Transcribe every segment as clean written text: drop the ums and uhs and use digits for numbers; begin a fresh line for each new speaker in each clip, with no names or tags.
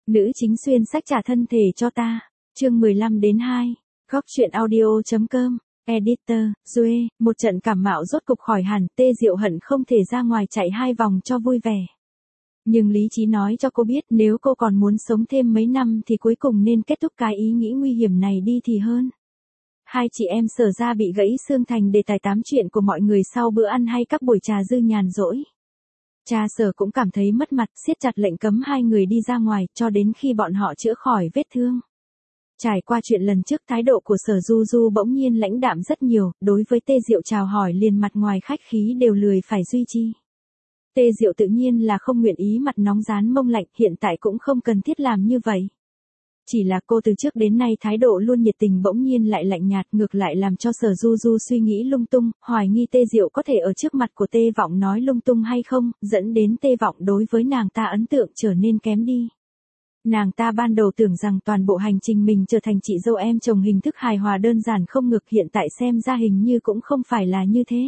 Nữ chính xuyên sách trả thân thể cho ta. Chương 15-2. Góc truyện audio.com. Editor, Duê, một trận cảm mạo rốt cục khỏi hẳn, Tê Diệu hận không thể ra ngoài chạy 2 vòng cho vui vẻ. Nhưng lý trí nói cho cô biết nếu cô còn muốn sống thêm mấy năm thì cuối cùng nên kết thúc cái ý nghĩ nguy hiểm này đi thì hơn. Hai chị em Sở ra bị gãy xương thành đề tài tám chuyện của mọi người sau bữa ăn hay các buổi trà dư nhàn rỗi. Cha Sở cũng cảm thấy mất mặt, siết chặt lệnh cấm hai người đi ra ngoài cho đến khi bọn họ chữa khỏi vết thương. Trải qua chuyện lần trước, thái độ của Sở Du Du bỗng nhiên lãnh đạm rất nhiều, đối với Tê Diệu chào hỏi liền mặt ngoài khách khí đều lười phải duy trì. Tê Diệu tự nhiên là không nguyện ý mặt nóng rán mông lạnh, hiện tại cũng không cần thiết làm như vậy. Chỉ là cô từ trước đến nay thái độ luôn nhiệt tình bỗng nhiên lại lạnh nhạt, ngược lại làm cho Sở Du Du suy nghĩ lung tung, hoài nghi Tê Diệu có thể ở trước mặt của Tê Vọng nói lung tung hay không, dẫn đến Tê Vọng đối với nàng ta ấn tượng trở nên kém đi. Nàng ta ban đầu tưởng rằng toàn bộ hành trình mình trở thành chị dâu em chồng hình thức hài hòa đơn giản không ngược, hiện tại xem ra hình như cũng không phải là như thế.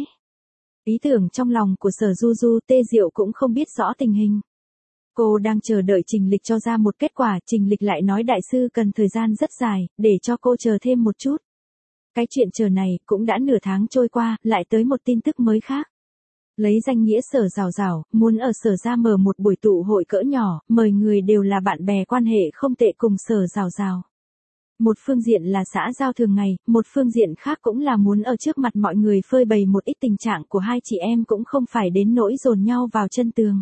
Ý tưởng trong lòng của Sở Du Du, Tê Diệu cũng không biết rõ tình hình. Cô đang chờ đợi Trình Lịch cho ra một kết quả, Trình Lịch lại nói đại sư cần thời gian rất dài, để cho cô chờ thêm một chút. Cái chuyện chờ này cũng đã nửa tháng trôi qua, lại tới một tin tức mới khác. Lấy danh nghĩa Sở Rào Rào, muốn ở Sở ra mở một buổi tụ hội cỡ nhỏ, mời người đều là bạn bè quan hệ không tệ cùng Sở Rào Rào. Một phương diện là xã giao thường ngày, một phương diện khác cũng là muốn ở trước mặt mọi người phơi bày một ít tình trạng của hai chị em cũng không phải đến nỗi dồn nhau vào chân tường.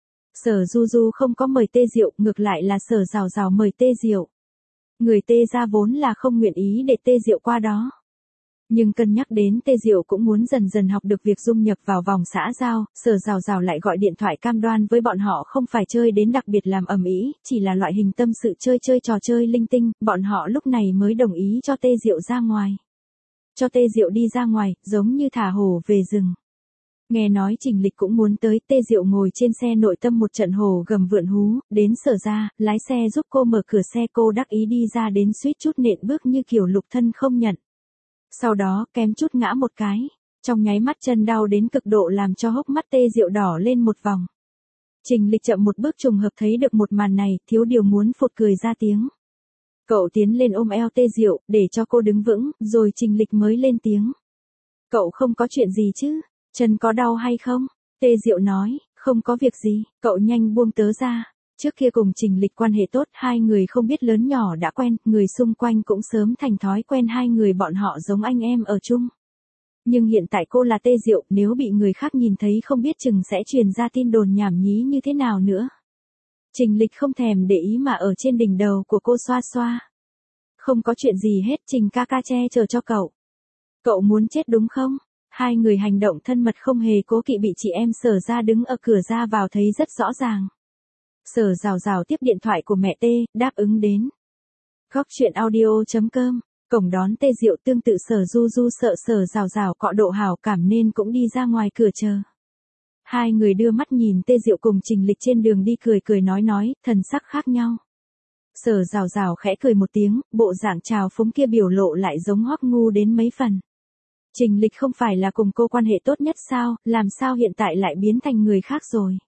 Sở Du Du không có mời Tê Diệu, ngược lại là Sở Rào Rào mời Tê Diệu. Người Tê ra vốn là không nguyện ý để Tê Diệu qua đó. Nhưng cân nhắc đến Tê Diệu cũng muốn dần dần học được việc dung nhập vào vòng xã giao, Sở Rào Rào lại gọi điện thoại cam đoan với bọn họ không phải chơi đến đặc biệt làm ầm ĩ, chỉ là loại hình tâm sự chơi trò chơi linh tinh, bọn họ lúc này mới đồng ý cho Tê Diệu ra ngoài. Cho Tê Diệu đi ra ngoài, giống như thả hổ về rừng. Nghe nói Trình Lịch cũng muốn tới, Tê Diệu ngồi trên xe nội tâm một trận hổ gầm vượn hú, đến Sở ra, lái xe giúp cô mở cửa xe, cô đắc ý đi ra đến suýt chút nện bước như kiểu Lục Thân không nhận. Sau đó kém chút ngã một cái, trong nháy mắt chân đau đến cực độ làm cho hốc mắt Tê Diệu đỏ lên một vòng. Trình Lịch chậm một bước trùng hợp thấy được một màn này, thiếu điều muốn phụt cười ra tiếng. Cậu tiến lên ôm eo Tê Diệu, để cho cô đứng vững, rồi Trình Lịch mới lên tiếng. Cậu không có chuyện gì chứ, chân có đau hay không? Tê Diệu nói, không có việc gì, cậu nhanh buông tớ ra. Trước kia cùng Trình Lịch quan hệ tốt, hai người không biết lớn nhỏ đã quen, người xung quanh cũng sớm thành thói quen hai người bọn họ giống anh em ở chung. Nhưng hiện tại cô là Tê Diệu, nếu bị người khác nhìn thấy không biết chừng sẽ truyền ra tin đồn nhảm nhí như thế nào nữa. Trình Lịch không thèm để ý mà ở trên đỉnh đầu của cô xoa xoa. Không có chuyện gì hết, Trình ca ca che chở cho cậu. Cậu muốn chết đúng không? Hai người hành động thân mật không hề cố kỵ bị chị em Sở ra đứng ở cửa ra vào thấy rất rõ ràng. Sở Rào Rào tiếp điện thoại của mẹ Tê, đáp ứng đến. Góc truyện audio.com. Cổng đón Tê Diệu tương tự Sở Du Du sợ Sở Rào Rào cọ độ hảo cảm nên cũng đi ra ngoài cửa chờ. Hai người đưa mắt nhìn Tê Diệu cùng Trình Lịch trên đường đi cười nói, thần sắc khác nhau. Sở Rào Rào khẽ cười một tiếng, bộ dạng trào phúng kia biểu lộ lại giống Hoắc Ngu đến mấy phần. Trình Lịch không phải là cùng cô quan hệ tốt nhất sao, làm sao hiện tại lại biến thành người khác rồi.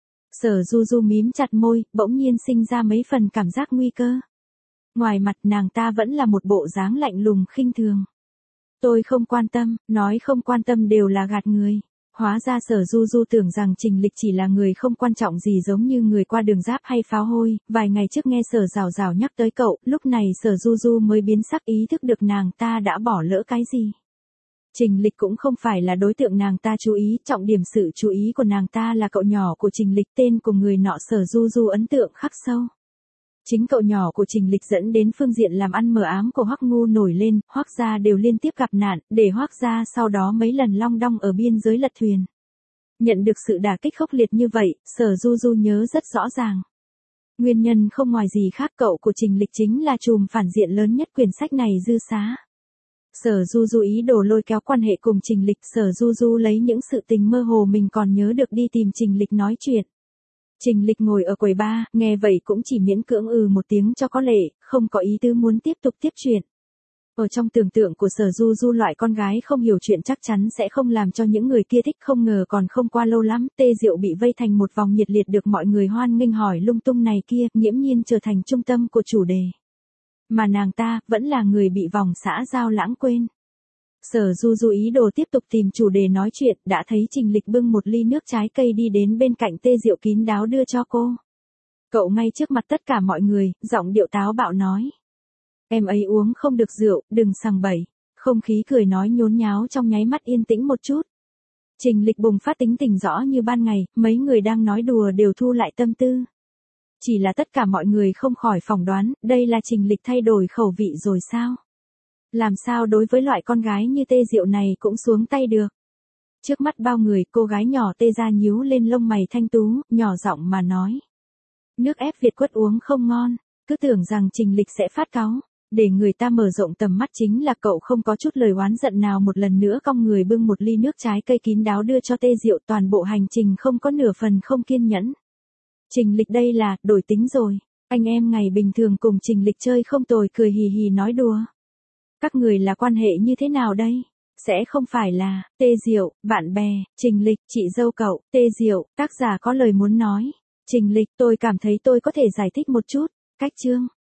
Sở Du Du mím chặt môi, bỗng nhiên sinh ra mấy phần cảm giác nguy cơ. Ngoài mặt nàng ta vẫn là một bộ dáng lạnh lùng khinh thường. Tôi không quan tâm, nói không quan tâm đều là gạt người. Hóa ra Sở Du Du tưởng rằng Trình Lịch chỉ là người không quan trọng gì giống như người qua đường giáp hay pháo hôi, vài ngày trước nghe Sở Rào Rào nhắc tới cậu, lúc này Sở Du Du mới biến sắc ý thức được nàng ta đã bỏ lỡ cái gì. Trình Lịch cũng không phải là đối tượng nàng ta chú ý, trọng điểm sự chú ý của nàng ta là cậu nhỏ của Trình Lịch, tên của người nọ Sở Du Du ấn tượng khắc sâu. Chính cậu nhỏ của Trình Lịch dẫn đến phương diện làm ăn mờ ám của Hoắc Ngu nổi lên, Hoắc gia đều liên tiếp gặp nạn, để Hoắc gia sau đó mấy lần long đong ở biên giới lật thuyền. Nhận được sự đả kích khốc liệt như vậy, Sở Du Du nhớ rất rõ ràng. Nguyên nhân không ngoài gì khác, cậu của Trình Lịch chính là trùm phản diện lớn nhất quyển sách này Dư Xá. Sở Du Du ý đồ lôi kéo quan hệ cùng Trình Lịch, Sở Du Du lấy những sự tình mơ hồ mình còn nhớ được đi tìm Trình Lịch nói chuyện. Trình Lịch ngồi ở quầy bar, nghe vậy cũng chỉ miễn cưỡng một tiếng cho có lệ, không có ý tứ muốn tiếp tục tiếp chuyện. Ở trong tưởng tượng của Sở Du Du, loại con gái không hiểu chuyện chắc chắn sẽ không làm cho những người kia thích, không ngờ còn không qua lâu lắm, Tê Diệu bị vây thành một vòng nhiệt liệt được mọi người hoan nghênh hỏi lung tung này kia, nghiễm nhiên trở thành trung tâm của chủ đề. Mà nàng ta, vẫn là người bị vòng xã giao lãng quên. Sở Du Du ý đồ tiếp tục tìm chủ đề nói chuyện, đã thấy Trình Lịch bưng một ly nước trái cây đi đến bên cạnh Tê Diệu kín đáo đưa cho cô. Cậu ngay trước mặt tất cả mọi người, giọng điệu táo bạo nói. Em ấy uống không được rượu, đừng sằng bậy. Không khí cười nói nhốn nháo trong nháy mắt yên tĩnh một chút. Trình Lịch bùng phát tính tình rõ như ban ngày, mấy người đang nói đùa đều thu lại tâm tư. Chỉ là tất cả mọi người không khỏi phỏng đoán, đây là Trình Lịch thay đổi khẩu vị rồi sao? Làm sao đối với loại con gái như Tê Diệu này cũng xuống tay được? Trước mắt bao người, cô gái nhỏ Tê ra nhíu lên lông mày thanh tú, nhỏ giọng mà nói. Nước ép Việt quất uống không ngon, cứ tưởng rằng Trình Lịch sẽ phát cáu. Để người ta mở rộng tầm mắt chính là cậu không có chút lời oán giận nào, một lần nữa cong người bưng một ly nước trái cây kín đáo đưa cho Tê Diệu, toàn bộ hành trình không có nửa phần không kiên nhẫn. Trình Lịch đây là, đổi tính rồi, anh em ngày bình thường cùng Trình Lịch chơi không tồi, cười hì hì nói đùa. Các người là quan hệ như thế nào đây? Sẽ không phải là, Tê Diệu, bạn bè, Trình Lịch, chị dâu cậu, Tê Diệu, tác giả có lời muốn nói. Trình Lịch, tôi cảm thấy tôi có thể giải thích một chút. Cách chương.